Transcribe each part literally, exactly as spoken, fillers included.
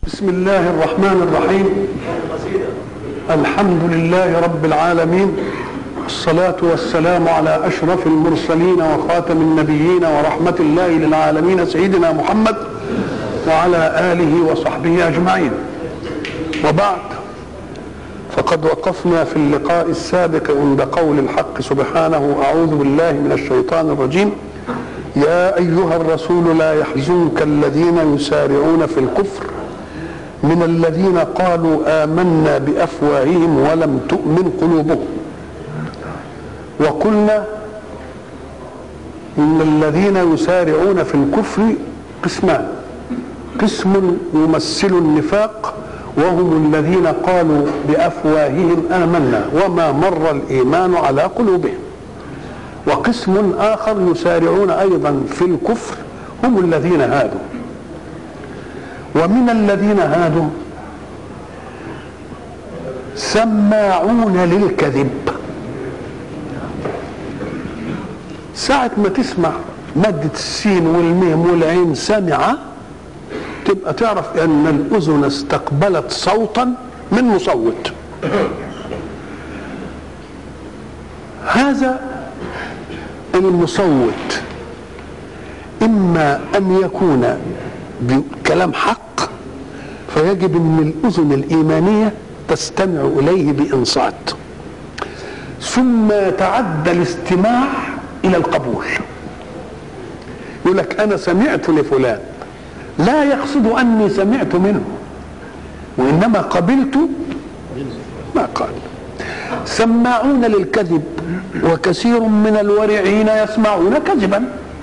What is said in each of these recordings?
بسم الله الرحمن الرحيم. الحمد لله رب العالمين، الصلاة والسلام على أشرف المرسلين وخاتم النبيين ورحمة الله للعالمين سيدنا محمد وعلى آله وصحبه أجمعين. وبعد، فقد وقفنا في اللقاء السابق عند قول الحق سبحانه: أعوذ بالله من الشيطان الرجيم. يا أيها الرسول لا يحزنك الذين يسارعون في الكفر من الذين قالوا آمنا بأفواههم ولم تؤمن قلوبهم. وقلنا إن الذين يسارعون في الكفر قسمان: قسم يمثل النفاق وهم الذين قالوا بأفواههم آمنا وما مر الإيمان على قلوبهم، وقسم آخر يسارعون أيضا في الكفر هم الذين هادوا. ومن الذين هادوا سماعون للكذب. ساعة ما تسمع مادة السين والميم والعين سمع، تبقى تعرف أن الأذن استقبلت صوتا من مصوت. هذا المصوت إما أن يكون بكلام حق، فيجب أن الأذن الإيمانية تستمع إليه بإنصات، ثم تعدى الاستماع إلى القبول. يقول لك أنا سمعت لفلان، لا يقصد أني سمعت منه، وإنما قبلت ما قال. سماعون للكذب، وكثير من الورعين يسمعون كذبا،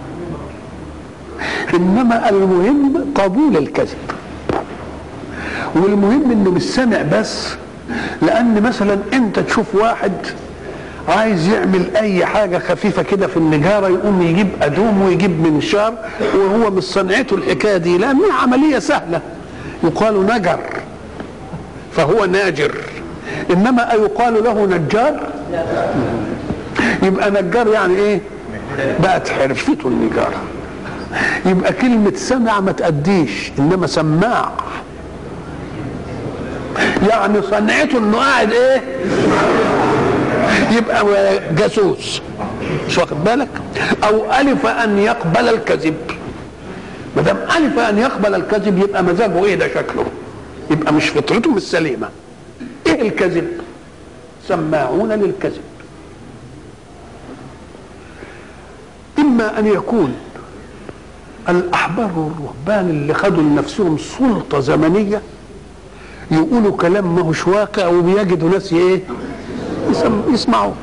إنما المهم قبول الكذب. والمهم إنه مش سمع بس، لأن مثلا أنت تشوف واحد عايز يعمل أي حاجة خفيفة كده في النجارة، يقوم يجيب أدوم ويجيب منشار، وهو مش صنعته الحكاية دي، لأنها عملية سهلة، يقال نجر فهو ناجر. إنما يقال له نجار، يبقى نجار يعني إيه؟ بقت حرفته النجارة. يبقى كلمة سمع ما تأديش، إنما سماع يعني صنعته إنه قاعد إيه؟ يبقى جاسوس، مش واخد بالك؟ أو ألف أن يقبل الكذب. ما دام ألف أن يقبل الكذب يبقى مزاجه إيه؟ ده شكله، يبقى مش فطرته مش سليمة. إيه الكذب؟ سماعون للكذب. إما أن يكون الأحبار والرهبان اللي خدوا لنفسهم سلطة زمنية يقولوا كلام ما هوش واقع، وبيجدوا ناس ايه؟ يسمعوا.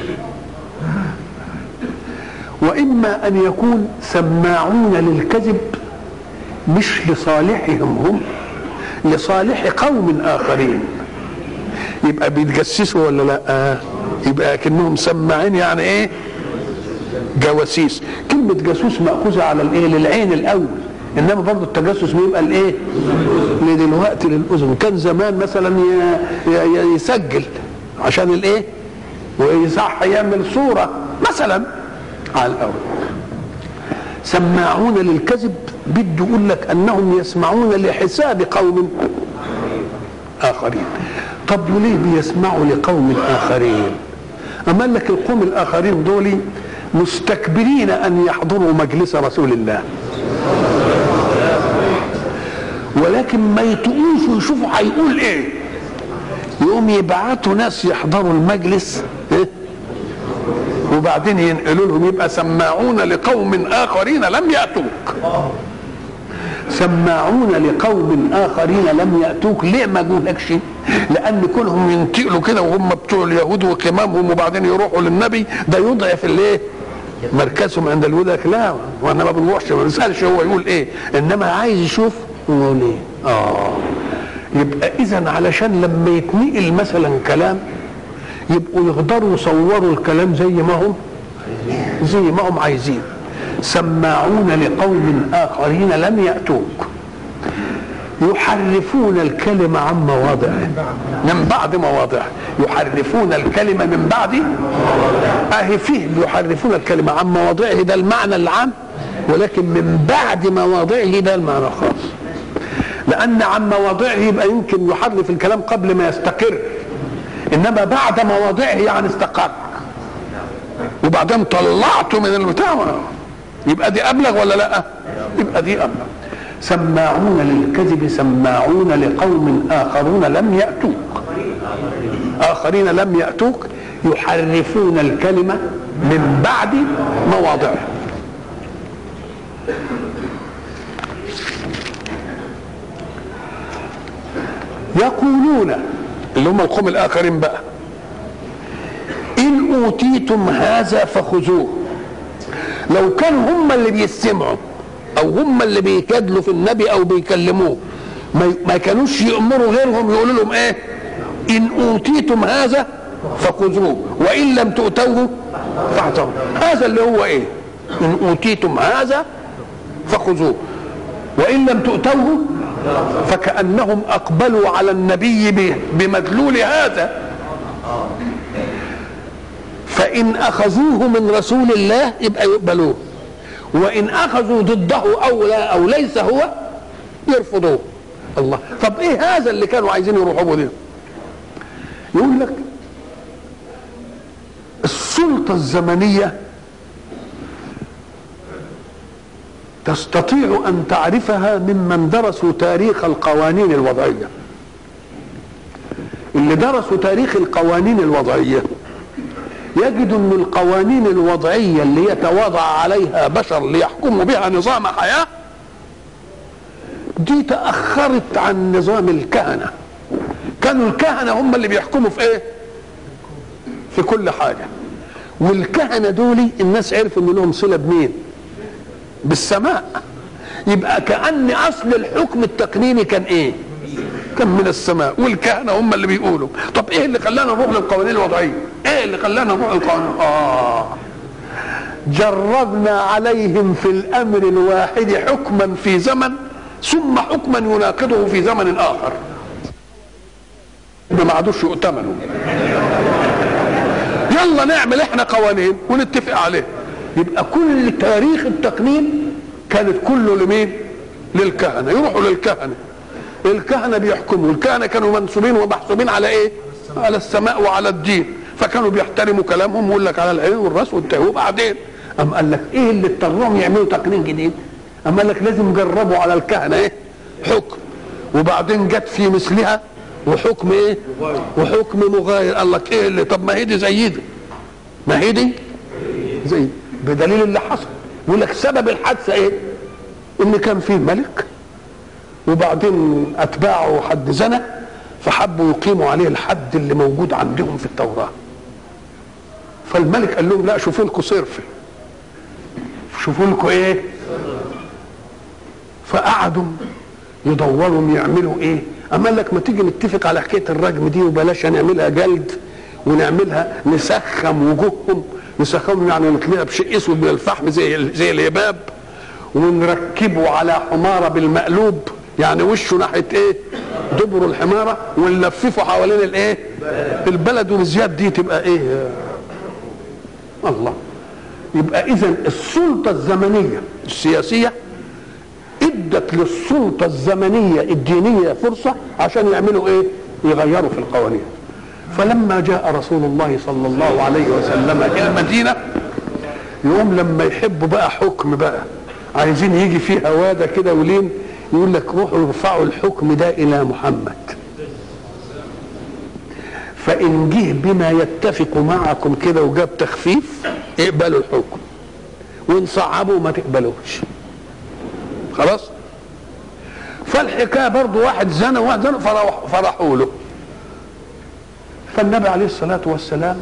وإما أن يكون سماعون للكذب مش لصالحهم هم، لصالح قوم آخرين. يبقى بيتجسسوا ولا لا؟ آه. يبقى كأنهم سماعين يعني ايه؟ جواسيس. كلمة جاسوس مأخوذة على الايه؟ للعين الأول، إنما برضه التجسس بيبقى الايه؟ لدلوقتي للأذن. كان زمان مثلا يسجل عشان الايه؟ ويصح يعمل صورة مثلا على الأول. سماعون للكذب بده يقول لك أنهم يسمعون لحساب قوم آخرين. طب وليه بيسمعوا لقوم آخرين؟ أما قال لك القوم الآخرين دول مستكبرين أن يحضروا مجلس رسول الله، ولكن ما يتقوش ويشوفوا هيقول ايه، يقوم يبعتوا ناس يحضروا المجلس إيه؟ وبعدين ينقلوا لهم. يبقى سماعون لقوم آخرين لم يأتوك. سماعون لقوم آخرين لم يأتوك. ليه ما جولكش؟ لأن كلهم ينتقلوا كده وهم بتوع اليهود وقمامهم، وبعدين يروحوا للنبي، ده يضعف الايه؟ مركزهم عند اليهود. لا، وانا ما بنروحش ما بنسالش هو يقول ايه، انما عايز يشوف يقول ايه. اه يبقى اذا علشان لما يتنقل مثلا كلام يبقوا يقدروا يصوروا الكلام زي ما هم زي ما هم عايزين. سماعون لقوم آخرين لم يأتوك يحرفون الكلمة عن مواضعه، من بعد مواضعه. يحرفون الكلمة من بعد، اهي فيه يحرفون الكلمة عن مواضعه، ده المعنى العام، ولكن من بعد مواضعه ده المعنى الخاص. لان عن مواضعه يبقى يمكن يحرف الكلام قبل ما يستقر، انما بعد مواضعه يعني استقر وبعدين طلعته من البتاع، يبقى دي ابلغ ولا لا؟ يبقى دي ابلغ. سماعون للكذب سماعون لقوم اخرون لم ياتوك، اخرين لم ياتوك يحرفون الكلمه من بعد مواضعه. يقولون اللي هم القوم الاخرين بقى ان اوتيتم هذا فخذوه. لو كانوا هم اللي بيستمعوا او هم اللي بيجادلوا في النبي او بيكلموه ما كانوش يأمروا غيرهم يقولوا لهم ايه؟ ان اوتيتم هذا فخذوه وان لم تؤتوه فاعتروا. هذا اللي هو ايه؟ ان اوتيتم هذا فخذوه وان لم تؤتوه. فكأنهم اقبلوا على النبي بمدلول هذا، فان اخذوه من رسول الله يبقى يقبلوه، وان اخذوا ضده او لا او ليس هو يرفضوه. الله، طب ايه هذا اللي كانوا عايزين يروحوا به؟ يقول لك السلطة الزمنية تستطيع ان تعرفها ممن درسوا تاريخ القوانين الوضعية. اللي درسوا تاريخ القوانين الوضعية يجد ان القوانين الوضعية اللي يتوضع عليها بشر ليحكموا بها نظام حياة دي تأخرت عن نظام الكهنة. كانوا الكهنة هم اللي بيحكموا في ايه؟ في كل حاجة. والكهنة دول الناس عرفوا ان لهم صلة بمين؟ بالسماء. يبقى كأن اصل الحكم التقنيني كان ايه؟ كان من السماء، والكهنة هم اللي بيقولوا. طب ايه اللي خلانا نروح للقوانين الوضعية؟ ايه اللي خلانا نروح للقوانين؟ اه جربنا عليهم في الامر الواحد حكما في زمن ثم حكما يناقضه في زمن اخر، ما عادوش يؤتمنوا. يلا نعمل احنا قوانين ونتفق عليه. يبقى كل تاريخ التقنين كانت كله لمين؟ للكهنة. يروحوا للكهنة، الكهنة بيحكموا. الكهنة كانوا منسوبين ومحسوبين على ايه؟ على السماء وعلى الدين، فكانوا بيحترموا كلامهم ويقول لك على العين والراس والتهوى. وبعدين أم قال لك ايه اللي اضطرهم يعملوا تقنين جديد؟ أم قال لك لازم يجربوا على الكهنة ايه؟ حكم. وبعدين جت في مثلها وحكم ايه؟ وحكم مغاير. قال لك ايه اللي؟ طب ما هي دي زي دي، ما هي دي زي بدليل اللي حصل. يقول لك سبب الحادثه ايه؟ ان كان في ملك وبعدين اتباعه حد زنى فحبوا يقيموا عليه الحد اللي موجود عندهم في التوراه. فالملك قال لهم لا، شوفوا لكم صرف، شوفوا لكم ايه. فقعدوا يدوروا يعملوا ايه. اما قال لك ما تيجي نتفق على حكايه الرجم دي وبلاش نعملها جلد، ونعملها نسخم وجوههم. نسخمهم يعني نطلعها بشيء اسود من الفحم زي زي اليباب، ونركبه على حماره بالمقلوب، يعني وشه ناحيه ايه؟ دبر الحماره، ونلففه حوالين الايه؟ البلد. ونزياد دي تبقى ايه؟ الله. يبقى اذا السلطه الزمنيه السياسيه ادت للسلطه الزمنيه الدينيه فرصه عشان يعملوا ايه؟ يغيروا في القوانين. فلما جاء رسول الله صلى الله عليه وسلم الى المدينه، يوم لما يحبوا بقى حكم بقى عايزين يجي فيه هواده كده ولين، يقول لك روحوا ارفعوا الحكم ده الى محمد، فان جه بما يتفق معكم كده وجاب تخفيف اقبلوا الحكم، وان صعبوا ما تقبلوش. خلاص. فالحكايه برضو واحد زنى وواحد زنى فرحوا له. فالنبي عليه الصلاه والسلام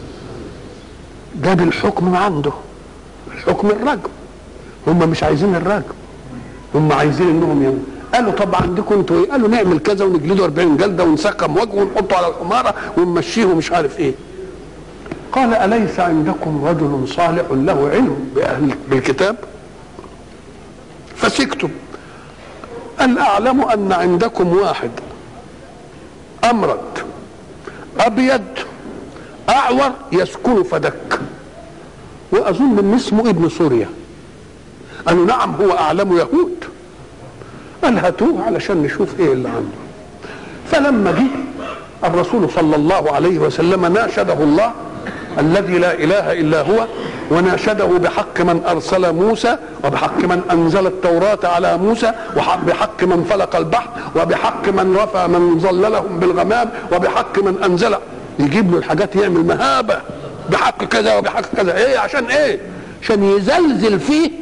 جاب الحكم عنده، الحكم الرجم. هم مش عايزين الرجم، هم عايزين انهم يعملوا. قالوا طب عندكم انتوا ايه؟ قالوا نعمل كذا ونجلده أربعين جلده ونسقم وجهه ونحطه على الحماره ونمشيه ومش عارف ايه. قال اليس عندكم رجل صالح له علم باهل بالكتاب؟ فسكتوا. قال اعلم ان عندكم واحد امرد ابيض اعور يسكن فدك، واظن ان اسمه ابن سوريا. قالوا نعم هو اعلم يهود. قال هاتوه علشان نشوف ايه اللي عنده. فلما جه الرسول صلى الله عليه وسلم ناشده الله الذي لا اله الا هو، وناشده بحق من ارسل موسى، وبحق من انزل التوراة على موسى، وبحق من فلق البحر، وبحق من رفع من ظللهم بالغمام، وبحق من انزل، يجيب له الحاجات يعمل مهابة بحق كذا وبحق كذا. ايه عشان ايه؟ عشان يزلزل فيه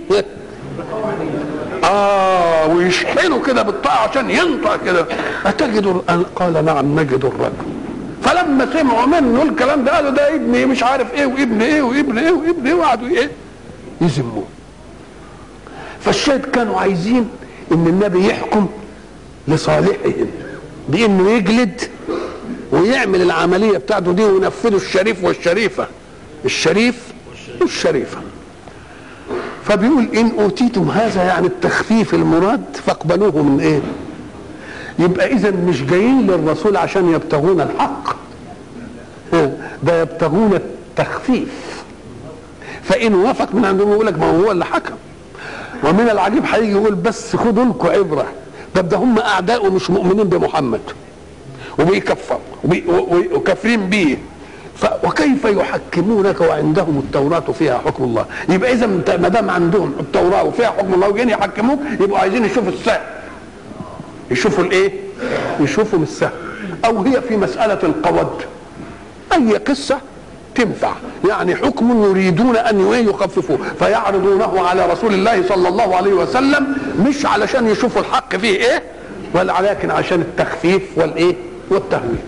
اه ويشحنه كده بالطاعة عشان ينطق كده. اتجد؟ قال نعم نجد الرجل. فلما سمعوا منه الكلام ده قالوا ده ابني مش عارف ايه وابن ايه وابن ايه وابن ايه، وقعدوا ايه يذموه. فالشاهد كانوا عايزين ان النبي يحكم لصالحهم بانه يجلد ويعمل العمليه بتاعته دي وينفذوا الشريف والشريفه، الشريف والشريفه. فبيقول ان اوتيتم هذا يعني التخفيف المراد فاقبلوه من ايه؟ يبقى اذا مش جايين للرسول عشان يبتغون الحق، ده يبتغون التخفيف. فان وافق من عندهم يقول لك ما هو اللي حكم. ومن العجيب هيجي يقول بس خدوا لكم عبره، ده ده هم اعداء ومش مؤمنين بمحمد وبيكفروا وكافرين بيه، وكيف يحكمونك وعندهم التوراة فيها حكم الله؟ يبقى اذا ما دام عندهم التوراة وفيها حكم الله وجايين يحكموك يبقوا عايزين يشوفوا السهل، يشوفوا الايه؟ يشوفوا السهل. او هي في مسألة القود اي قصة تنفع، يعني حكم يريدون ان يخففوه فيعرضونه على رسول الله صلى الله عليه وسلم، مش علشان يشوفوا الحق فيه ايه ولا لكن عشان التخفيف والايه والتهويل.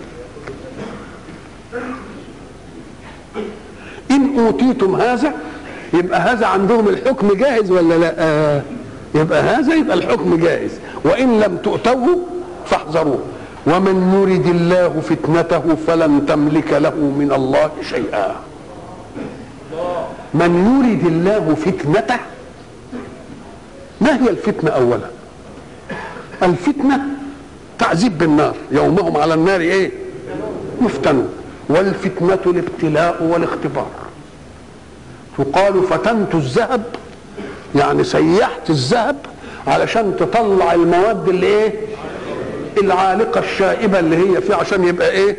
ان اوتيتم هذا يبقى هذا عندهم الحكم جاهز ولا لا؟ آه يبقى هذا يبقى الحكم جاهز. وان لم تؤتوه فاحذروه. ومن يرد الله فتنته فلن تملك له من الله شيئا. من يرد الله فتنته، ما هي الفتنة اولا؟ الفتنة تعذيب بالنار، يومهم على النار ايه؟ يفتنون. والفتنة الابتلاء والاختبار. تقال فتنت الذهب يعني سيحت الذهب علشان تطلع المواد اللي ايه؟ العالقة الشائبة اللي هي فيه عشان يبقى ايه؟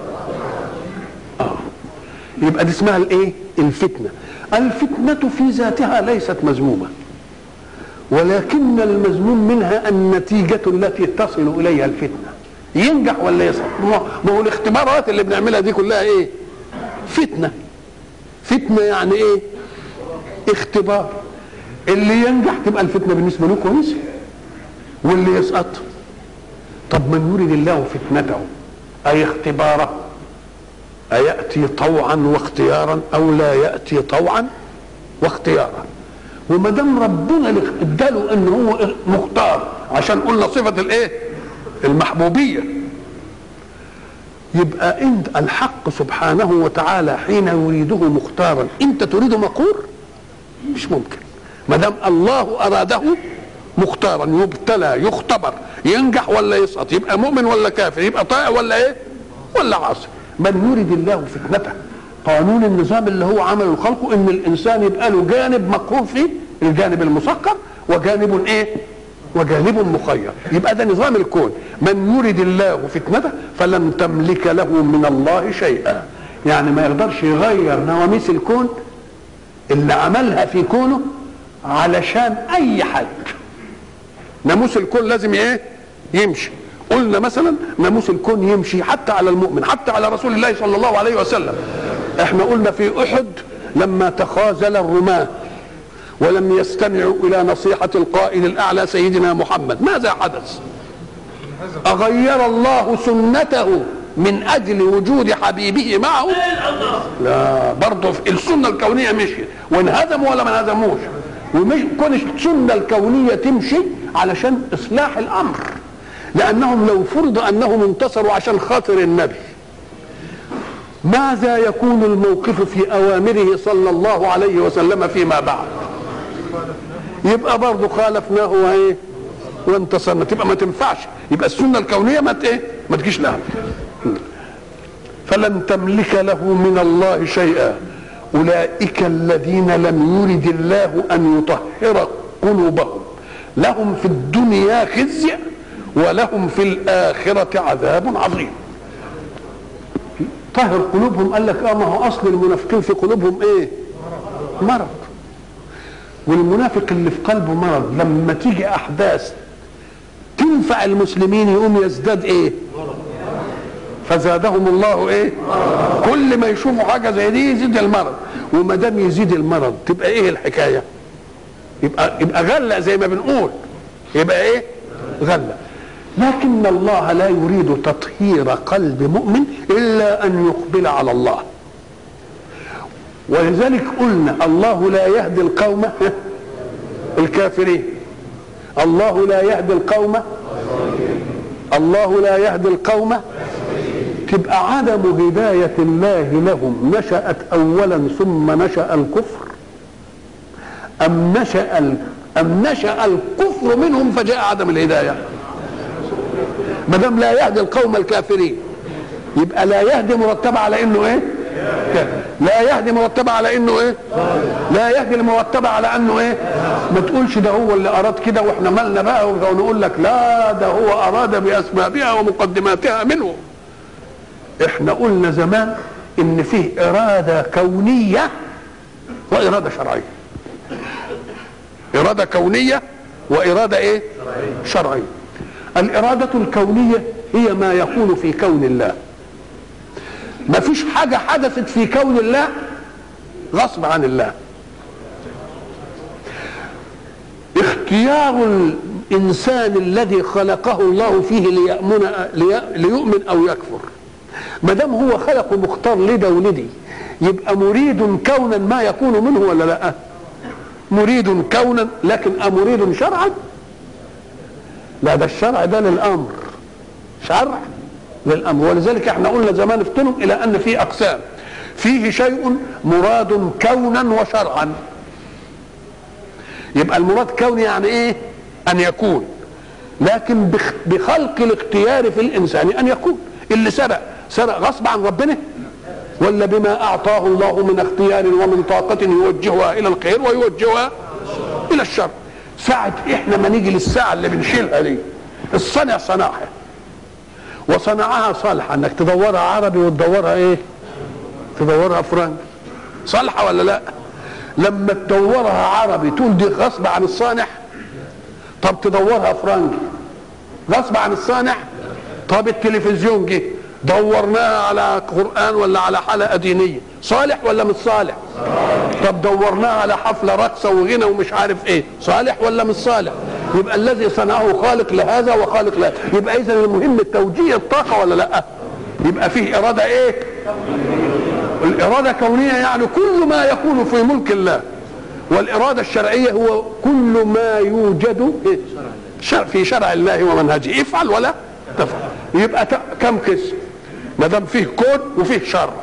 اه يبقى دي اسمها الايه؟ الفتنة. الفتنة في ذاتها ليست مذمومة، ولكن المذموم منها النتيجة التي تصل اليها الفتنة، ينجح ولا يسقط. ما هو الاختبارات اللي بنعملها دي كلها ايه؟ فتنة. فتنة يعني ايه؟ اختبار. اللي ينجح تبقى الفتنة بالنسبة له كويسة، واللي يسقط. طب من يريد الله فتنته اي اختباره اياتي طوعا واختيارا او لا ياتي طوعا واختيارا. وما دام ربنا اداله ان هو مختار، عشان قلنا صفه الايه؟ المحبوبيه، يبقى انت الحق سبحانه وتعالى حين يريده مختارا انت تريده مقهور؟ مش ممكن. ما دام الله اراده مختارا يبتلى يختبر ينجح ولا يسقط، يبقى مؤمن ولا كافر، يبقى طائع ولا ايه ولا عاصي. من يريد الله فتنته، قانون النظام اللي هو عمله خلقه ان الانسان يبقى له جانب مقهور فيه، الجانب المسكر، وجانب ايه وجانب مخير. يبقى ده نظام الكون. من يريد الله فتنته فلن تملك له من الله شيئا، يعني ما يقدرش يغير نواميس الكون اللي عملها في كونه علشان اي حد. ناموس الكون لازم ايه؟ يمشي. قلنا مثلا ناموس الكون يمشي حتى على المؤمن، حتى على رسول الله صلى الله عليه وسلم. احنا قلنا في احد لما تخاذل الرماة ولم يستمعوا الى نصيحة القائد الاعلى سيدنا محمد، ماذا حدث؟ اغير الله سنته من اجل وجود حبيبه معه؟ لا، برضه السنة الكونية مشيت، وانهزموا ولا ما انهزموش. ومش كون السنة الكونية تمشي علشان اصلاح الامر، لانهم لو فرض انهم انتصروا عشان خاطر النبي، ماذا يكون الموقف في اوامره صلى الله عليه وسلم فيما بعد؟ يبقى برضه خالفناه وايه وانتصرنا، تبقى ما تنفعش. يبقى السنة الكونية ما ايه ما تجيش لها. فلن تملك له من الله شيئا اولئك الذين لم يرد الله ان يطهر قلوبهم لهم في الدنيا خزي ولهم في الآخرة عذاب عظيم. طهر قلوبهم، قال لك اه ما هو اصل المنافقين في قلوبهم ايه؟ مرض. والمنافق اللي في قلبه مرض لما تيجي احداث تنفع المسلمين يقوم يزداد ايه؟ فزادهم الله ايه؟ كل ما يشوفوا حاجه زي دي يزيد المرض، وما دام يزيد المرض تبقى ايه الحكايه؟ يبقى يبقى غله زي ما بنقول، يبقى ايه؟ غله. لكن الله لا يريد تطهير قلب مؤمن الا ان يقبل على الله. ولذلك قلنا الله لا يهدي القوم الكافرين، الله لا يهدي القوم الله لا يهدي القوم. تبقى عدم هداية الله لهم نشأت أولا ثم نشأ الكفر، أم نشأ أم نشأ الكفر منهم فجاء عدم الهداية؟ ما دام لا يهدي القوم الكافرين يبقى لا يهدي مرتبة على إنه إيه؟ لا يهدي مرتبة على إنه إيه؟ لا يهدي المرتبة على إنه إيه؟ ما تقولش ده هو اللي أراد كده وإحنا مالنا بقى، ونقول لك لا ده هو أراد بأسبابها ومقدماتها منه. احنا قلنا زمان ان فيه اراده كونيه واراده شرعيه. اراده كونيه واراده ايه؟ شرعيه. الاراده الكونيه هي ما يكون في كون الله. ما فيش حاجه حدثت في كون الله غصب عن الله. اختيار الانسان الذي خلقه الله فيه ليؤمن ليؤمن او يكفر، ما دام هو خلقه مختار لده ولدي يبقى مريد كونا ما يكون منه ولا لا؟ مريد كونا، لكن امريد شرعا؟ لا، ده الشرع ده للامر، شرع للامر. ولذلك احنا قلنا زمان افتنوا الى ان في اقسام، فيه شيء مراد كونا وشرعا. يبقى المراد كوني يعني ايه؟ ان يكون، لكن بخلق الاختيار في الانسان ان يكون. اللي سرق سرق غصب عن ربنا ولا بما اعطاه الله من اختيار ومن طاقة يوجهها الى الخير ويوجهها الى الشر. ساعة احنا ما نيجي للساعة اللي بنشيلها دي، الصنع صنعها وصنعها صالحة، انك تدورها عربي وتدورها ايه؟ تدورها فرنسي، صالحة ولا لا؟ لما تدورها عربي تقول دي غصب عن الصانع. طب تدورها فرنسي غصب عن الصانع. طب التلفزيون جه دورناها على قرآن ولا على حلقة دينية، صالح ولا مش صالح؟ طب دورناها على حفلة رقصة وغنى ومش عارف ايه، صالح ولا مش صالح؟ يبقى الذي صنعه خالق لهذا وخالق لهذا. يبقى اذا المهم التوجيه الطاقة ولا لا؟ يبقى فيه إرادة ايه؟ الإرادة كونية، يعني كل ما يكون في ملك الله. والإرادة الشرعية هو كل ما يوجد إيه؟ في شرع الله ومنهجه، افعل ولا تفعل. يبقى كم قسم؟ ما دام فيه كون وفيه شرع.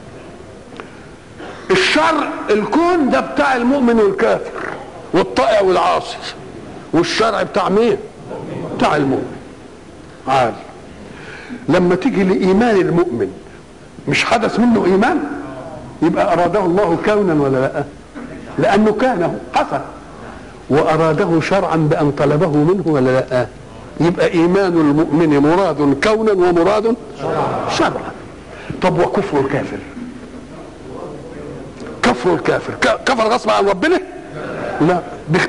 الشرع الكون ده بتاع المؤمن والكافر والطائع والعاصي، والشرع بتاع مين؟ بتاع المؤمن. عال لما تيجي لإيمان المؤمن مش حدث منه إيمان، يبقى أراده الله كونا ولا لا؟ لأنه كان حصل، وأراده شرعا بأن طلبه منه ولا لا؟ يبقى إيمان المؤمن مراد كونا ومراد شرعا. طب وكفر الكافر؟ كفر الكافر كفر غصب عن ربنا؟ لا،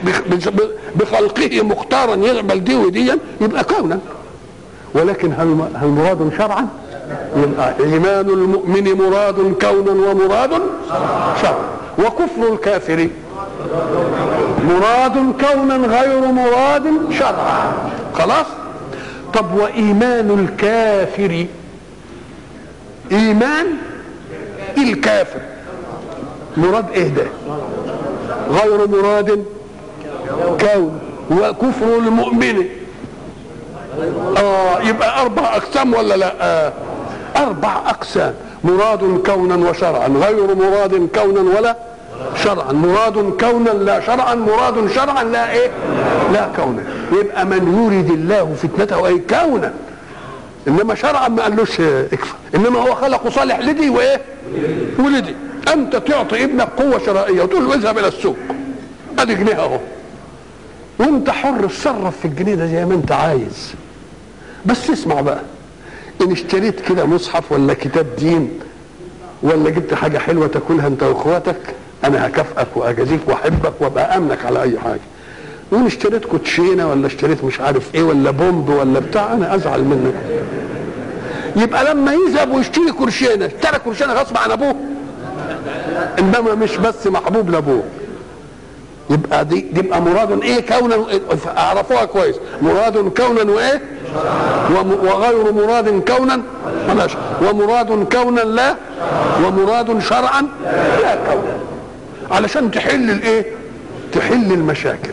بخلقه مختارا يقبل دي وديا، يبقى كونا. ولكن هل هل مراد شرعا؟ يبقى ايمان المؤمن مراد كونا ومراد شرعا. وكفر الكافر مراد كونا غير مراد شرعا. خلاص. طب وايمان الكافر؟ ايمان الكافر مراد ايه ده؟ غير مراد كون. وكفر المؤمن اه يبقى اربع اقسام ولا لا؟ آه. اربع اقسام، مراد كونا وشرعا، غير مراد كونا ولا شرعا، مراد كونا لا شرعا، مراد شرعا لا ايه؟ لا كونا. يبقى من يريد الله فتنته اي كونا، انما شرعا ما قالوش اكفر، انما هو خلقه صالح لدي وايه؟ ولدي. انت تعطي ابنك قوه شرائيه وتقول له اذهب الى السوق، ادي جنيه اهو، وانت حر تصرف في الجنيه ده زي ما انت عايز. بس اسمع بقى، ان اشتريت كده مصحف ولا كتاب دين ولا جبت حاجه حلوه تاكلها انت واخواتك، انا هكافئك واجازيك واحبك وابقى امنك على اي حاجه. وان اشتريت كوتشينه ولا اشتريت مش عارف ايه ولا بومب ولا بتاع، انا ازعل منك. يبقى لما يذهب ويشتري كرشينه، اشترى كرشينه غصب عن ابوه، انما مش بس محبوب لابوه. يبقى دي يبقى مراد ايه كونا، اعرفوها كويس، مراد كونا وايه وغير مراد كونا ولا شرعا، ومراد كونا لا ومراد شرعا لا كونا، علشان تحل الايه، تحل المشاكل.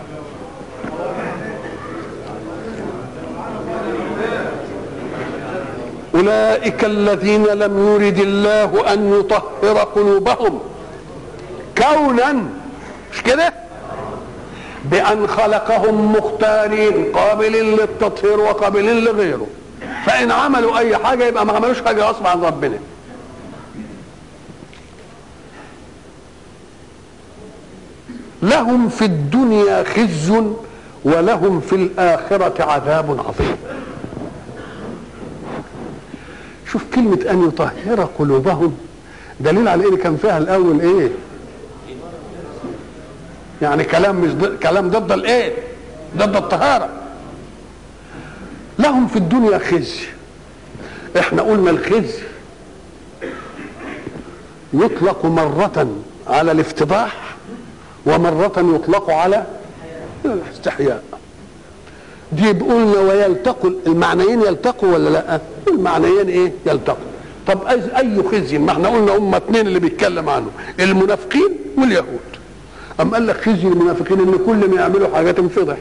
أولئك الذين لم يرد الله أن يطهر قلوبهم كونا، مش كده؟ بأن خلقهم مختارين قابلين للتطهير وقابلين لغيره، فإن عملوا أي حاجة يبقى ما عملوش حاجة غصب عن ربنا. لهم في الدنيا خزي ولهم في الآخرة عذاب عظيم. شوف كلمة أن يطهر قلوبهم، دليل على إيه كان فيها الأول إيه؟ يعني كلام مش ضد، كلام ضد الإيه؟ ضد الطهارة. لهم في الدنيا خزي. إحنا قلنا الخزي يطلق مرة على الافتضاح ومرة يطلق على الاستحياء. دي قلنا ويلتقوا المعنيين، يلتقوا ولا لا؟ المعنيين ايه؟ يلتقوا. طب اي خزي؟ ما احنا قلنا هم اتنين اللي بيتكلم عنه، المنافقين واليهود. ام قال لك خزي المنافقين ان كل ما يعملوا حاجه تنفضح،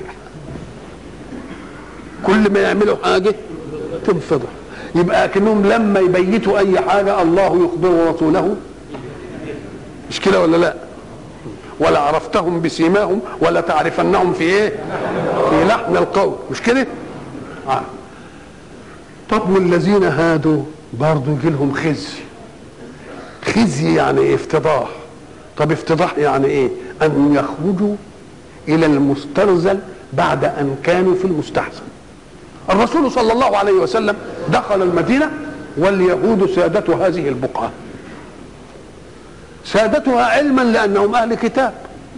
كل ما يعملوا حاجه تنفضح. يبقى كأنهم لما يبيتوا اي حاجه الله يخبر رسوله، مش كده ولا لا؟ ولا عرفتهم بسيماهم ولا تعرفنهم في ايه؟ في لحن القول، مش كده؟ آه. طب والذين هادوا برضه يجي لهم خزي. خزي يعني إيه؟ افتضاح. طب افتضاح يعني ايه؟ ان يخرجوا الى المسترذل بعد ان كانوا في المستحسن. الرسول صلى الله عليه وسلم دخل المدينه واليهود سادة هذه البقعه، سادتها علما لانهم اهل كتاب،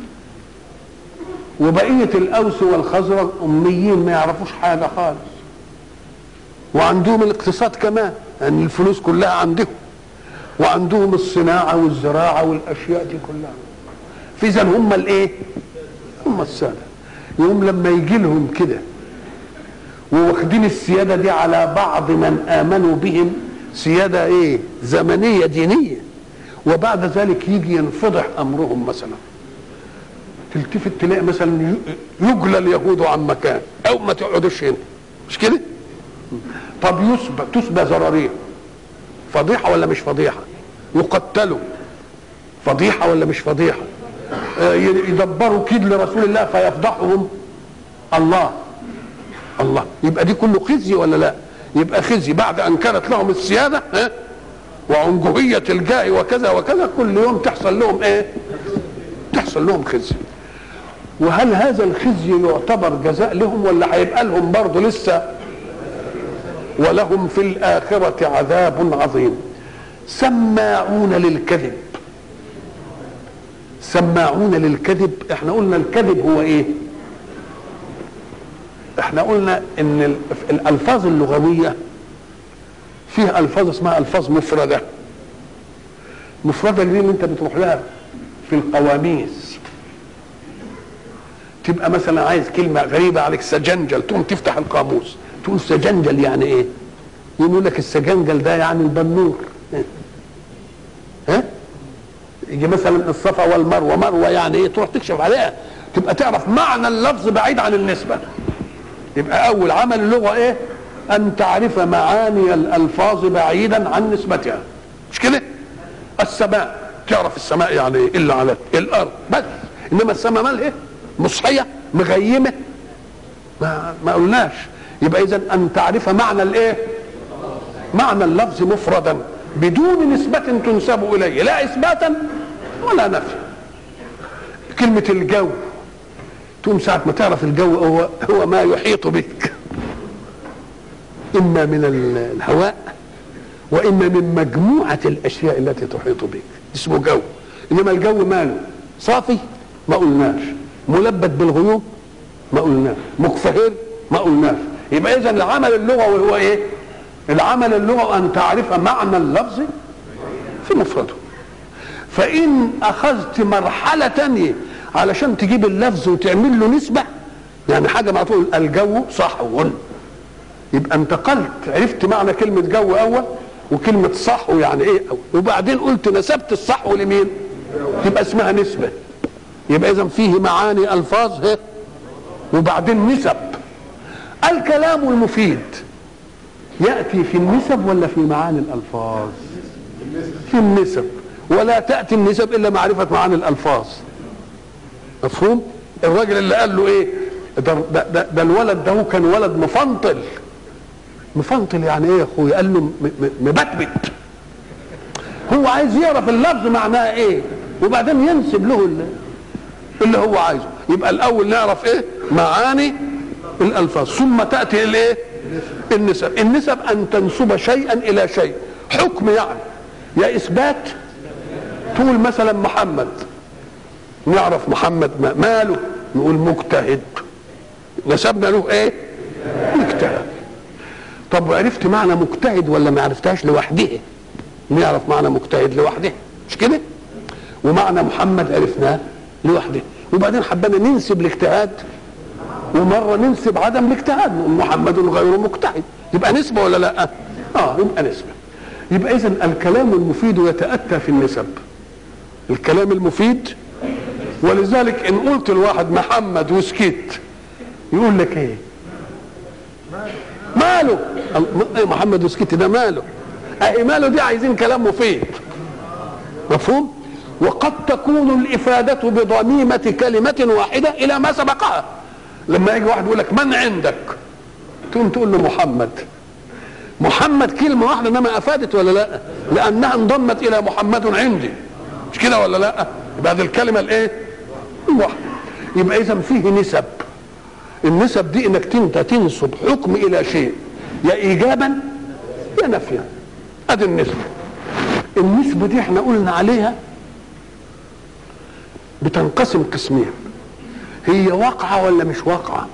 وبقيه الاوس والخزرج اميين ما يعرفوش حاجه خالص، وعندهم الاقتصاد كمان ان يعني الفلوس كلها عندهم، وعندهم الصناعه والزراعه والاشياء دي كلها. فاذا هم الايه؟ هم الساده. يوم لما يجي لهم كده وواخدين السياده دي على بعض من امنوا بهم سياده ايه؟ زمنيه دينيه، وبعد ذلك يجي ينفضح امرهم. مثلا تلتفت تلاقي مثلا يجلى اليهود عن مكان او ما تقعدوش هنا، مش كده؟ طب يسبى تسبى زرارير، فضيحه ولا مش فضيحه؟ يقتلوا، فضيحه ولا مش فضيحه؟ آه يدبروا كيد لرسول الله فيفضحهم الله الله. يبقى دي كله خزي ولا لا؟ يبقى خزي بعد ان كانت لهم السياده ها وعنجهيه الجاه وكذا وكذا، كل يوم تحصل لهم ايه؟ تحصل لهم خزي. وهل هذا الخزي يعتبر جزاء لهم ولا هيبقى لهم برضه لسه؟ ولهم في الآخرة عذاب عظيم. سماعون للكذب. سماعون للكذب، احنا قلنا الكذب هو ايه؟ احنا قلنا ان الالفاظ اللغوية فيها الفاظ اسمها الفاظ مفردة. مفردة دي اللي انت بتروح لها في القواميس، تبقى مثلا عايز كلمة غريبة عليك، سجنجل، تقوم تفتح القاموس تقول سجنجل يعني ايه؟ يقول لك السجنجل ده يعني البنور. ها؟ يجي مثلا الصفا والمروه، مروه يعني ايه؟ تروح تكشف عليها تبقى تعرف معنى اللفظ بعيد عن النسبه. يبقى اول عمل اللغه ايه؟ ان تعرف معاني الالفاظ بعيدا عن نسبتها، مش كده؟ السماء تعرف السماء يعني ايه؟ الا على الارض بس، انما السماء مالها مصحيه مغيمه ما, ما قلناش. يبقى اذا ان تعرف معنى الايه؟ معنى اللفظ مفردا بدون نسبة تنسب اليه، لا اثباتا ولا نفي. كلمة الجو تقوم ساعة ما تعرف الجو هو هو ما يحيط بك، إما من الهواء وإما من مجموعة الأشياء التي تحيط بك، اسمه جو. إنما الجو ماله؟ صافي ما قلناش، ملبد بالغيوم ما قلناش، مكفهر ما قلناش. يبقى إذا العمل اللغوي هو إيه؟ العمل اللغوي أن تعرف معنى اللفظ في مفرده. فإن أخذت مرحلة تانية علشان تجيب اللفظ وتعمل له نسبة، يعني حاجة ما تقول الجو صحو، يبقى انتقلت عرفت معنى كلمة جو أول وكلمة صحو يعني إيه أول، وبعدين قلت نسبت الصحو لمين؟ تبقى اسمها نسبة. يبقى إذا فيه معاني ألفاظ هي وبعدين نسب. الكلام المفيد يأتي في النسب ولا في معاني الألفاظ؟ في النسب، ولا تأتي النسب إلا معرفة معاني الألفاظ. مفهوم؟ الراجل اللي قال له إيه؟ ده, ده, ده, ده الولد ده كان ولد مفنطل. مفنطل يعني إيه يا أخوي؟ قال له مبتبت. هو عايز يعرف اللفظ معناه إيه وبعدين ينسب له اللي, اللي هو عايزه. يبقى الأول نعرف إيه؟ معاني الألفاظ، ثم تأتي الإيه؟ النسب. النسب أن تنسب شيئا إلى شيء، حكم يعني، يا إثبات تقول مثلا محمد، نعرف محمد ماله؟ نقول مجتهد، نسبنا له ايه؟ مجتهد. طب عرفت معنى مجتهد ولا ما عرفتهاش لوحده؟ نعرف معنى مجتهد لوحده مش كده؟ ومعنى محمد عرفناه لوحده، وبعدين حبنا ننسب الاجتهاد ومره ننسب عدم الاجتهاد، نقول محمد غير مجتهد. يبقى نسبه ولا لا؟ اه يبقى نسبه. يبقى اذا الكلام المفيد يتأتى في النسب، الكلام المفيد. ولذلك ان قلت الواحد محمد وسكت يقول لك ايه؟ ماله؟ ايه محمد وسكت ده ماله؟ اهي ماله دي عايزين كلام مفيد. مفهوم؟ وقد تكون الافادة بضميمة كلمة واحدة الى ما سبقها. لما يجي واحد يقول لك من عندك؟ تقوم تقول له محمد. محمد كلمة واحدة انما افادت ولا لا؟ لانها انضمت الى محمد عندي، مش كده ولا لا؟ يبقى هذه الكلمة الايه؟ الواحدة. يبقى اذا فيه نسب. النسب دي انك انت تنسب حكم الى شيء يا ايجابا يا نفيا. ادي النسبة. النسبة دي احنا قلنا عليها بتنقسم قسمين، هي واقعة ولا مش واقعة؟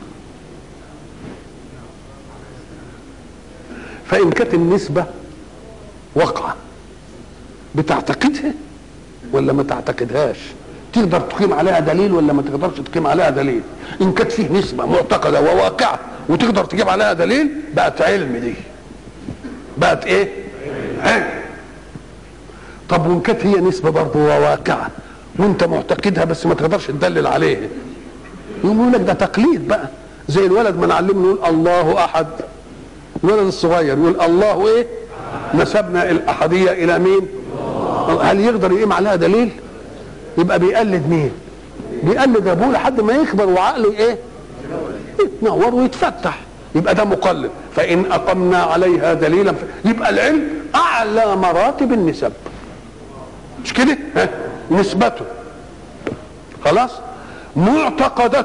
فإن كانت النسبة واقعة بتعتقدها ولا ما تعتقدهاش؟ تقدر تقيم عليها دليل ولا ما تقدرش تقيم عليها دليل؟ إن كانت فيه نسبة معتقدة وواقعة وتقدر تجيب عليها دليل بقت علم، دي بقت إيه؟ علم. طب وإن كانت هي نسبة برضه وواقعة وأنت معتقدها بس ما تقدرش تدلل عليها، يقول لك ده تقليد بقى. زي الولد ما نعلمه نقول الله أحد، الولد الصغير يقول الله ايه؟ نسبنا الاحديه الى مين؟ هل يقدر يقيم عليها دليل؟ يبقى بيقلد مين؟ بيقلد ابوه لحد ما يكبر وعقله ايه؟ يتنور ويتفتح، يبقى ده مقلد. فان اقمنا عليها دليلا يبقى العلم اعلى مراتب النسب، مش كده؟ ها؟ نسبته خلاص معتقدة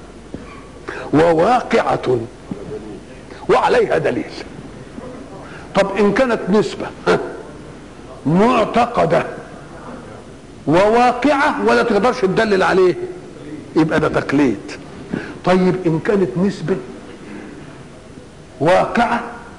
وواقعة وعليها دليل. طب ان كانت نسبة معتقدة وواقعة ولا تقدرش تدلل عليه يبقى ده تقليد. طيب ان كانت نسبة واقعة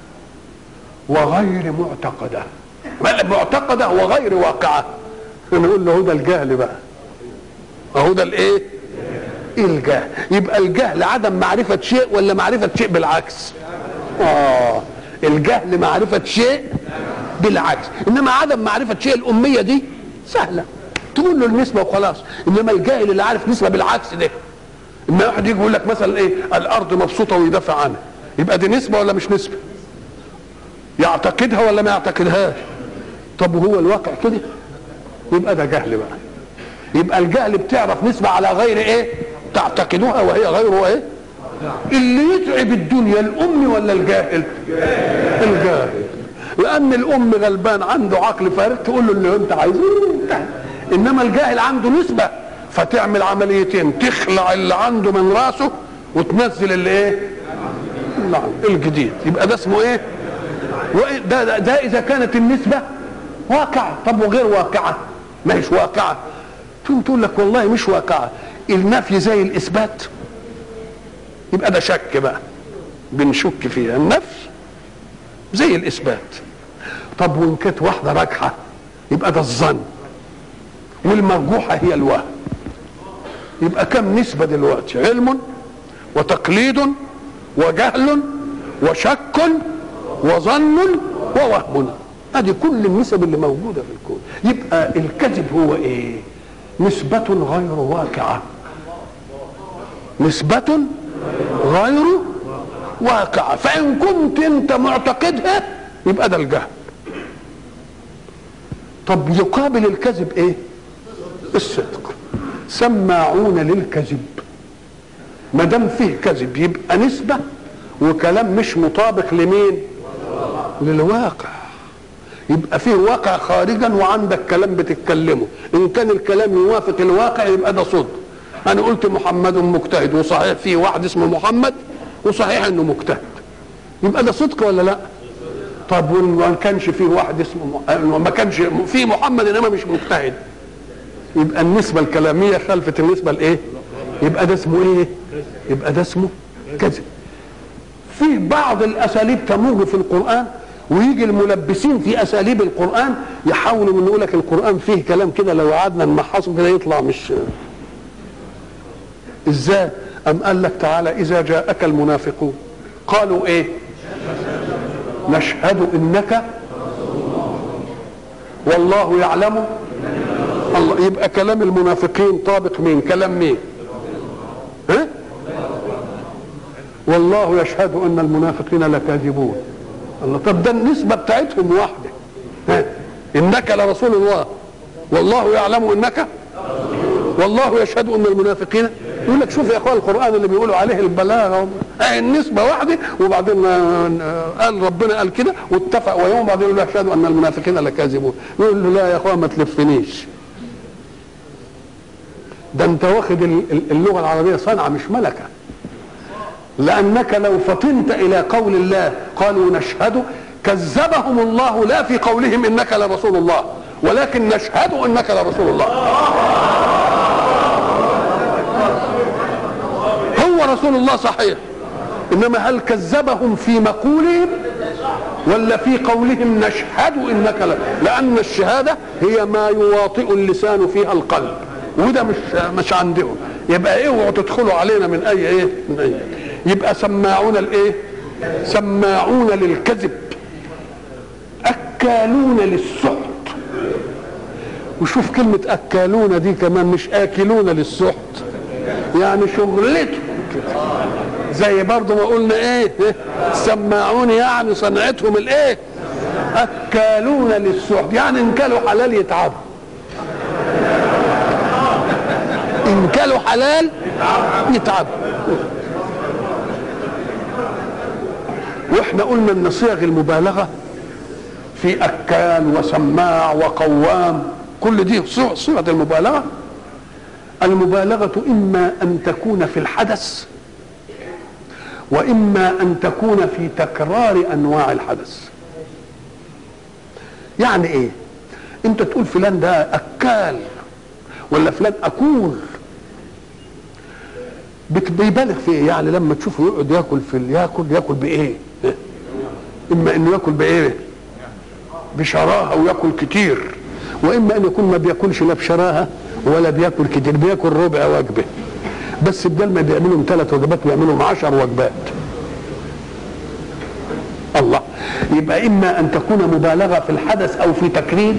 وغير معتقدة، معتقدة وغير واقعة، نقول له ده الجهل بقى، اهو ده الايه؟ الجهل. يبقى الجهل عدم معرفة شيء ولا معرفة شيء بالعكس؟ اه الجهل معرفة شيء بالعكس، انما عدم معرفة شيء الامية دي سهلة تقول له النسبة وخلاص. انما الجاهل اللي عارف نسبة بالعكس ده، اما واحد يجي يقول لك مثلا ايه الارض مبسوطة ويدافع عنها، يبقى دي نسبة ولا مش نسبة؟ يعتقدها ولا ما يعتقدهاش؟ طب وهو الواقع كده؟ يبقى ده جهل بقى. يبقى الجهل بتعرف نسبة على غير ايه تعتقدها وهي غيره ايه. اللي يتعب الدنيا الام ولا الجاهل؟ الجاهل. لان الام غلبان عنده عقل فارغ تقول له اللي انت عايزه انت، انما الجاهل عنده نسبة فتعمل عمليتين، تخلع اللي عنده من راسه وتنزل اللي ايه الجديد، يبقى ده اسمه ايه؟ ده, ده, ده اذا كانت النسبه واقعه. طب وغير واقعه؟ ما هيش واقعه. تقول لك والله مش واقعه، النفي زي الاثبات، يبقى ده شك بقى، بنشك فيها. النفي زي الاثبات. طب وان كانت واحده راجحه يبقى ده الظن، والمرجوحه هي الوهم. يبقى كم نسبه دلوقتي؟ علم وتقليد وجهل وشك وظن ووهم. ادي كل النسب اللي موجوده في الكون. يبقى الكذب هو ايه؟ نسبة غير واقعة، نسبة غير واقعة. فإن كنت أنت معتقدها يبقى ده الجهل. طب يقابل الكذب ايه؟ الصدق. سماعون للكذب. ما دام فيه كذب يبقى نسبة وكلام مش مطابق لمين؟ للواقع. يبقى فيه واقع خارجا وعندك كلام بتتكلمه، ان كان الكلام يوافق الواقع يبقى ده صدق. انا قلت محمد مجتهد، وصحيح فيه واحد اسمه محمد وصحيح انه مجتهد، يبقى ده صدق ولا لا؟ طب وان كانش فيه واحد اسمه م... ما كانش فيه محمد انما مش مجتهد، يبقى النسبه الكلاميه خلفت النسبه الايه؟ يبقى ده اسمه ايه؟ يبقى ده اسمه كذب. في بعض الاساليب تموج في القران، ويجي الملبسين في اساليب القران يحاولوا من يقول لك القران فيه كلام كده لو قعدنا نمحصه كده يطلع مش ازاي. ام قال لك تعالى اذا جاءك المنافقون قالوا ايه؟ نشهد انك والله يعلم الله. يبقى كلام المنافقين طابق مين؟ كلام مين؟ ها؟ والله يشهد ان المنافقين لكاذبون. الله. طب ده النسبة بتاعتهم واحدة. ها؟ إنك لرسول الله والله يعلم إنك والله يشهد أن المنافقين. يقول لك شوف يا أخوان القرآن اللي بيقولوا عليه البلاغة، النسبة واحدة وبعدين قال ربنا قال كده واتفق ويوم بعدين يقول يشهد أن المنافقين لكاذبون. يقول له لا يا أخوان ما تلفنيش، ده أنت واخد اللغة العربية صنعة مش ملكة. لأنك لو فطنت إلى قول الله قالوا نشهد، كذبهم الله لا في قولهم إنك لرسول الله، ولكن نشهد إنك لرسول الله. هو رسول الله صحيح، إنما هل كذبهم في مقولهم ولا في قولهم نشهد إنك لا؟ لأن الشهادة هي ما يواطئ اللسان فيها القلب، وده مش مش عندهم. يبقى اوعوا تدخلوا علينا من أي إيه؟ من أي. يبقى سماعون الايه؟ سماعون للكذب، اكالون للسحت. وشوف كلمة اكالون دي كمان، مش اكلون للسحت، يعني شغلتهم زي برضو ما قلنا ايه؟ سماعون يعني صنعتهم الايه؟ اكالون للسحت، يعني ان كانوا حلال يتعبوا، ان كانوا حلال يتعبوا. واحنا قلنا ان صيغ المبالغه في اكال وسماع وقوام، كل دي صيغه المبالغه. المبالغه اما ان تكون في الحدث واما ان تكون في تكرار انواع الحدث. يعني ايه؟ انت تقول فلان ده اكال ولا فلان اكول، بيبالغ في ايه؟ يعني لما تشوفه يقعد ياكل في ياكل ياكل بايه؟ اما انه ياكل بايه؟ بشراهه وياكل كتير، واما ان يكون ما بياكلش لا بشراهه ولا بياكل كتير، بياكل ربع وجبه بس، بدل ما بيعملهم ثلاث وجبات بيعملهم عشر وجبات. الله. يبقى اما ان تكون مبالغه في الحدث او في تكرير.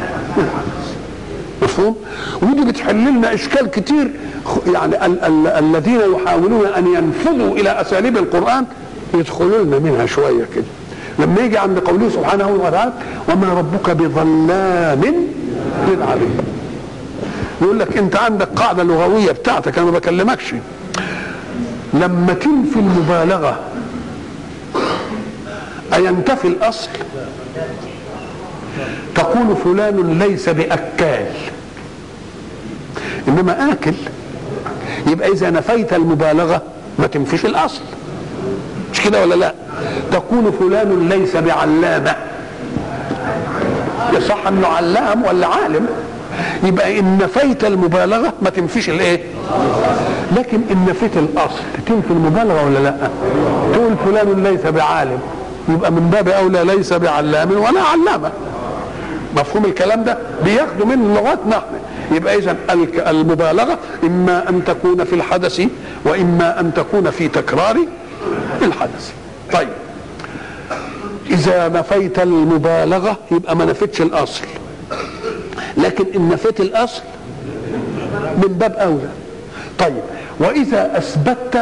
مفهوم؟ ودي بتحل لنا اشكال كتير. يعني ال- ال- الذين يحاولون ان ينفذوا الى اساليب القران يدخلوا لنا منها شويه كده. لما يجي عند قوله سبحانه وتعالى وما ربك بظلام للعبيد، يقول لك انت عندك قاعده لغويه بتاعتك، انا ما بكلمكش. لما تنفي المبالغه اينتفي الاصل؟ تقول فلان ليس باكال، انما اكل. يبقى اذا نفيت المبالغه ما تنفيش الاصل، مش كده ولا لا؟ تقول فلان ليس بعلامه، يصح انه علام ولا عالم؟ يبقى ان نفيت المبالغه ما تنفيش الايه؟ لكن ان نفيت الاصل تنفي المبالغه ولا لا؟ تقول فلان ليس بعالم، يبقى من باب اولى ليس بعلام ولا علامه. مفهوم الكلام ده؟ بياخدوا من لغتنا احنا. يبقى اذا المبالغه اما ان تكون في الحدث واما ان تكون في تكرار الحدث. طيب اذا نفيت المبالغه يبقى ما نفيتش الاصل، لكن ان نفيت الاصل من باب اولى. طيب واذا اثبتت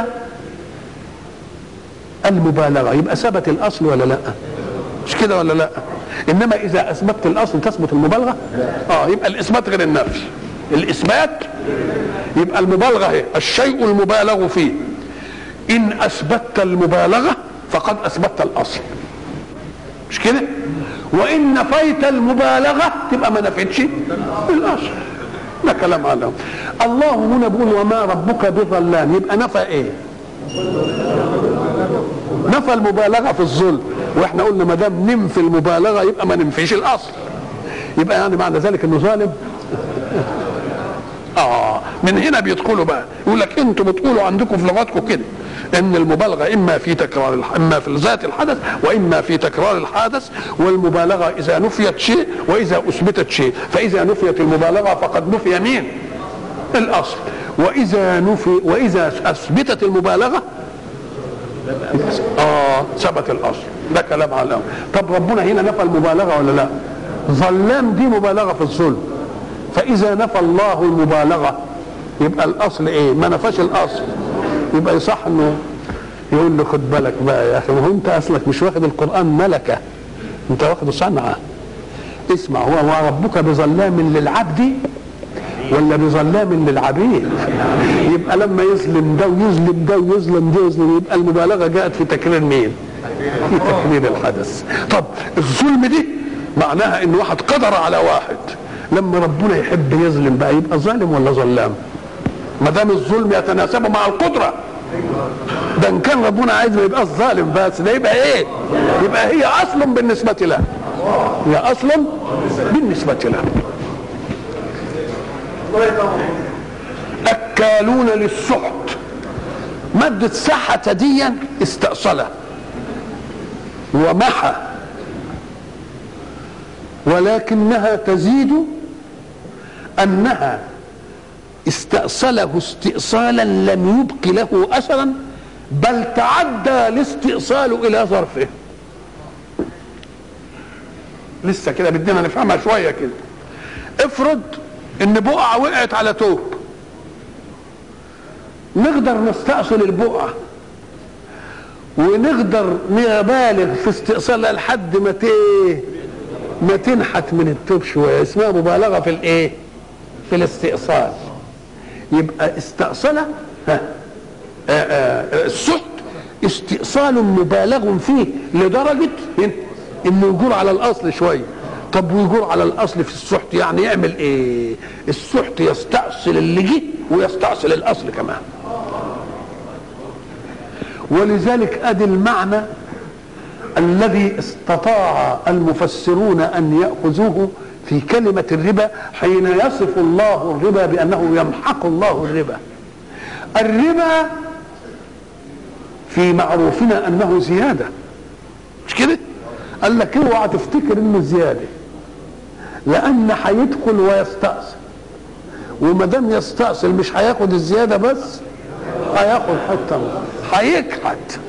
المبالغه يبقى ثبت الاصل ولا لا؟ مش كده ولا لا؟ انما اذا اثبتت الاصل تثبت المبالغه؟ اه يبقى الاثبات غير النفي. الاثبات يبقى المبالغه هي الشيء المبالغ فيه. ان اثبتت المبالغه فقد اثبتت الاصل، مش كده؟ وان نفيت المبالغه تبقى ما نفيتش الاصل. ده كلام على الله. هنا بيقول وما ربك بظلام، يبقى نفى ايه؟ نفى المبالغه في الظلم. واحنا قلنا ما دام ننفي المبالغه يبقى ما ننفيش الاصل. يبقى يعني معنى ذلك انه ظالم. اه من هنا بيدخلوا بقى يقول لك انتوا بتقولوا عندكم في لغتكم كده ان المبالغه اما في تكرار الح... اما في ذات الحدث واما في تكرار الحدث، والمبالغه اذا نفيت شيء واذا اثبتت شيء. فاذا نفيت المبالغه فقد نفي مين؟ الاصل. واذا نفي واذا اثبتت المبالغه اه ثبت الاصل. ده كلام على الأول. طب ربنا هنا نفى المبالغه ولا لا؟ ظلام دي مبالغه في الظلم، فاذا نفى الله المبالغه يبقى الاصل ايه؟ ما نفاش الاصل. يبقى يصح انه يقول له خد بالك بقى يا اخي، ما هو انت اصلك مش واخد القران ملكه، انت واخده صنعه. اسمع، هو ربك بظلام للعبد ولا بظلام للعبيد؟ يبقى لما يظلم ده ويظلم ده ويظلم ده ويظلم يبقى المبالغه جاءت في تكرير مين؟ في تكرير الحدث. طب الظلم دي معناها ان واحد قدر على واحد، لما ربنا يحب يظلم بقى يبقى ظالم ولا ظلام؟ ما دام الظلم يتناسب مع القدره. ده ان كان ربنا عايز ما يبقاش ظالم بس، ده يبقى ايه؟ يبقى هي اصل بالنسبه له. هي اصل بالنسبه له. اكالون للسحت، ماده سحت ديا استأصله ومحى، ولكنها تزيد انها استأصله استئصالا لم يبق له اثرا، بل تعدى الاستئصال الى ظرفه. لسه كده بدنا نفهمها شويه كده. افرض ان بقعه وقعت على توب، نقدر نستأصل البقعه ونقدر نبالغ في استئصالها لحد ما ما تنحت من التوب شويه، اسمها مبالغه في الايه؟ في الاستئصال. يبقى استأصل السحت استئصال مبالغ فيه لدرجه انه يجور على الاصل شويه. طب ويجور على الاصل في السحت يعني يعمل ايه؟ السحت يستأصل اللي جه ويستأصل الاصل كمان. ولذلك ادي المعنى الذي استطاع المفسرون ان ياخذوه في كلمه الربا حين يصف الله الربا بانه يمحق الله الربا. الربا في معروفنا انه زياده، مش كده؟ قال لك اوعى تفتكر انه زياده، لان هيدخل ويستأصل، وما دام يستأصل مش هياخد الزياده بس، هياخد حتى هيكحت.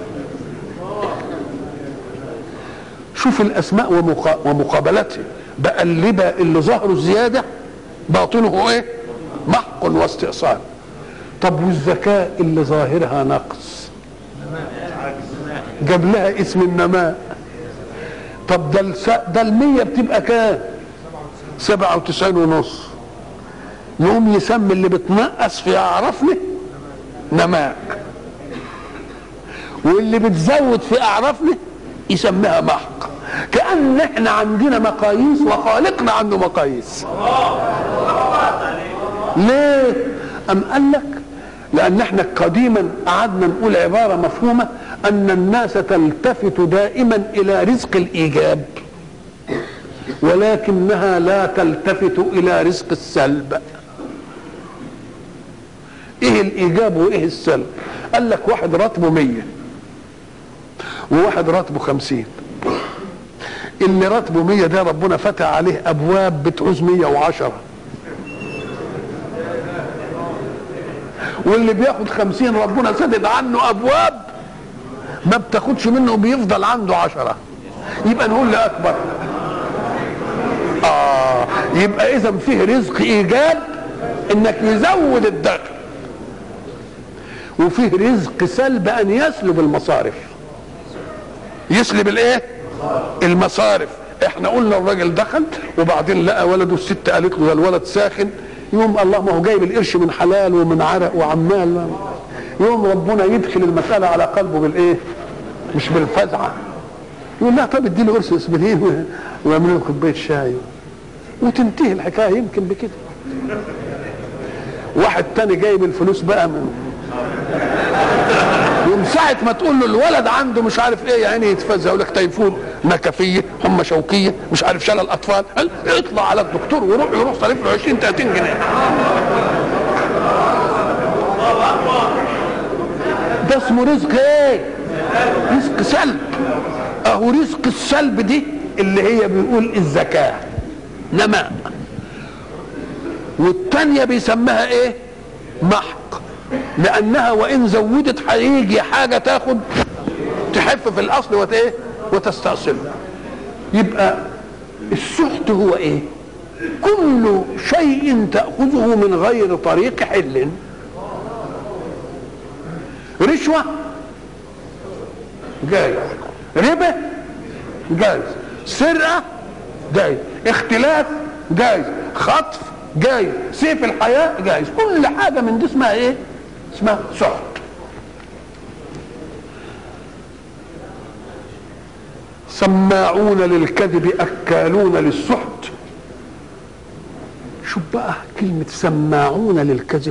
شوف الاسماء ومقابلته بقى. الربا اللي ظهره الزياده باطنه ايه؟ محق واستئصال. طب والزكاه اللي ظاهرها نقص جاب لها اسم النماء. طب ده ده المية بتبقى كام؟ سبعة وتسعين ونص. يقوم يسمي اللي بتنقص في اعرافنا نماء، واللي بتزود في اعرافنا يسميها محق. كأن احنا عندنا مقاييس وخالقنا عنده مقاييس. ليه؟ أم قال لك لأن احنا قديما قعدنا نقول عبارة مفهومة أن الناس تلتفت دائما إلى رزق الإيجاب ولكنها لا تلتفت إلى رزق السلب. إيه الإيجاب وإيه السلب؟ قال لك واحد راتبه مية وواحد راتبه خمسين. اللي راتبه مية ده ربنا فتح عليه أبواب بتعوز مية وعشرة، واللي بياخد خمسين ربنا سدد عنه أبواب ما بتاخدش منه وبيفضل عنده عشرة. يبقى نقول لأكبر آه يبقى إذا فيه رزق إيجاب إنك يزود الدخل، وفيه رزق سلب أن يسلب المصارف. يسلب الإيه؟ المصارف. إحنا قلنا الراجل دخل وبعدين لقى ولده، الست قالت له يا الولد ساخن، يوم الله ما هو جايب القرش من حلال ومن عرق وعمال، يوم ربنا يدخل المسألة على قلبه بالإيه؟ مش بالفزعة. يقول لا طب اديله قرص اسبرين ويعمل له كوبايه شاي وتنتهي الحكايه يمكن بكده. واحد تاني جايب الفلوس بقى من يوم ساعه ما تقول له الولد عنده مش عارف ايه يعني يتفزع، يقول لك تيفون، نكفيه، حمى شوكيه، مش عارف شلل الاطفال، اطلع على الدكتور ويروح يروح صارف له عشرين ثلاثين جنيه. ده اسمه رزق ايه؟ رزق سلب. اهو رزق السلب دي اللي هي بيقول الزكاة نماء، والتانية بيسمها ايه؟ محق، لانها وان زودت هيجي حاجة تاخد تحف في الاصل وت ايه؟ وتستأصل. يبقى السحت هو ايه؟ كل شيء تأخذه من غير طريق حل. رشوة جايز، ربا جايز، سرقة جايز، اختلاف جايز، خطف جايز، سيف الحياة جايز. كل حاجة من دي اسمها ايه؟ اسمها سحت. سماعون للكذب اكالون للسحت. شوف بقى كلمة سماعون للكذب،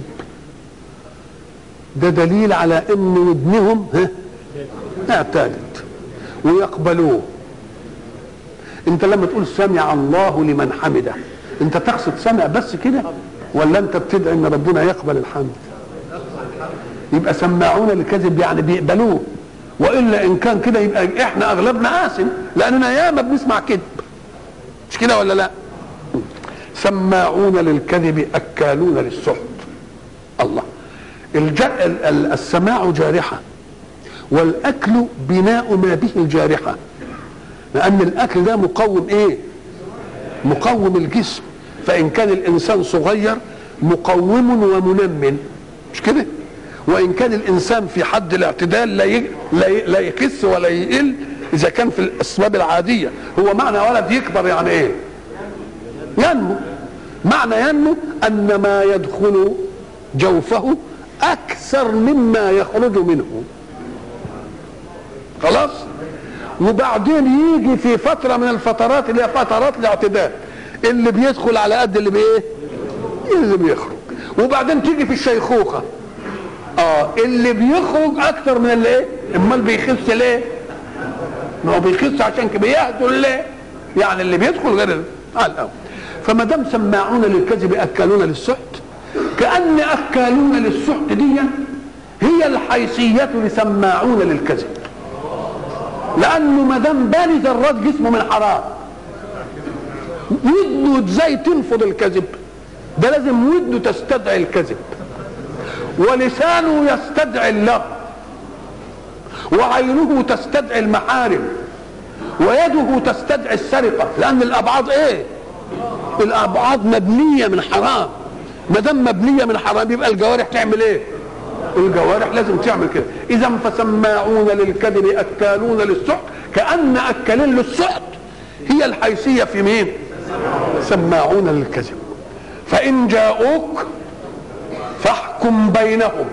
ده دليل على ان ودنهم ها اعتادت ويقبلوه. انت لما تقول سمع الله لمن حمده، انت تقصد سمع بس كده ولا انت بتدعي ان ربنا يقبل الحمد؟ يبقى سماعون للكذب يعني بيقبلوه، والا ان كان كده يبقى احنا اغلبنا آثم لاننا ياما بنسمع كذب، مش كده ولا لا؟ سماعون للكذب اكالون للسحت. الله، السماع جارحة والاكل بناء ما به الجارحة، لان الاكل ده مقوم ايه؟ مقوم الجسم. فان كان الانسان صغير مقوم ومنمن، مش كده؟ وان كان الانسان في حد الاعتدال لا ي... لا, ي... لا يخس ولا يقل اذا كان في الاسباب العادية. هو معنى ولد يكبر يعني ايه؟ ينمو. معنى ينمو ان ما يدخل جوفه اكثر مما يخرج منه. خلاص؟ وبعدين يجي في فترة من الفترات اللي هي فترات الاعتدال، اللي بيدخل على قد اللي بايه؟ اللي بيخرج. وبعدين تيجي في الشيخوخة اه اللي بيخرج اكثر من اللي ايه؟ امال بيخس ليه؟ ما هو بيخس عشان كده بيهدل ليه؟ يعني اللي بيدخل غير الاول. فما دام سماعون للكذب اكالون للسحت، كأن اكالون للسحت دي هي الحيثية لسماعون للكذب، لانه ما دام باني ذرات جسمه من حرام، ودنه ازاي تنفض الكذب؟ ده لازم ودنه تستدعي الكذب، ولسانه يستدعي اللغو، وعينه تستدعي المحارم، ويده تستدعي السرقة، لان الابعاد ايه؟ الابعاد مبنية من حرام. ما دام مبنية من حرام يبقى الجوارح تعمل ايه؟ الجوارح لازم تعمل كده. اذا فسماعون للكذب اكالون للسحت، كأن اكالين للسحت هي الحيثية في مين؟ سماعون للكذب. فان جاءوك فاحكم بينهم.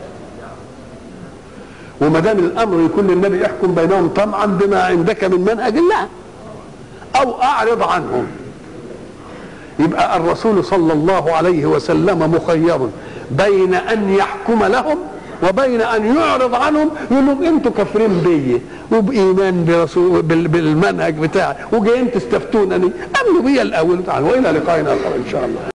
وما دام الامر يكون للنبي يحكم بينهم طمعا بما عندك من منهج الله، او اعرض عنهم. يبقى الرسول صلى الله عليه وسلم مخير بين ان يحكم لهم وبين ان يعرض عنهم، يقول لهم انتوا كافرين بيا وبايمان برسول بالمنهج بتاعي وجايين تستفتونني، امنوا بيا الاول. تعالوا والى لقائنا اخر ان شاء الله.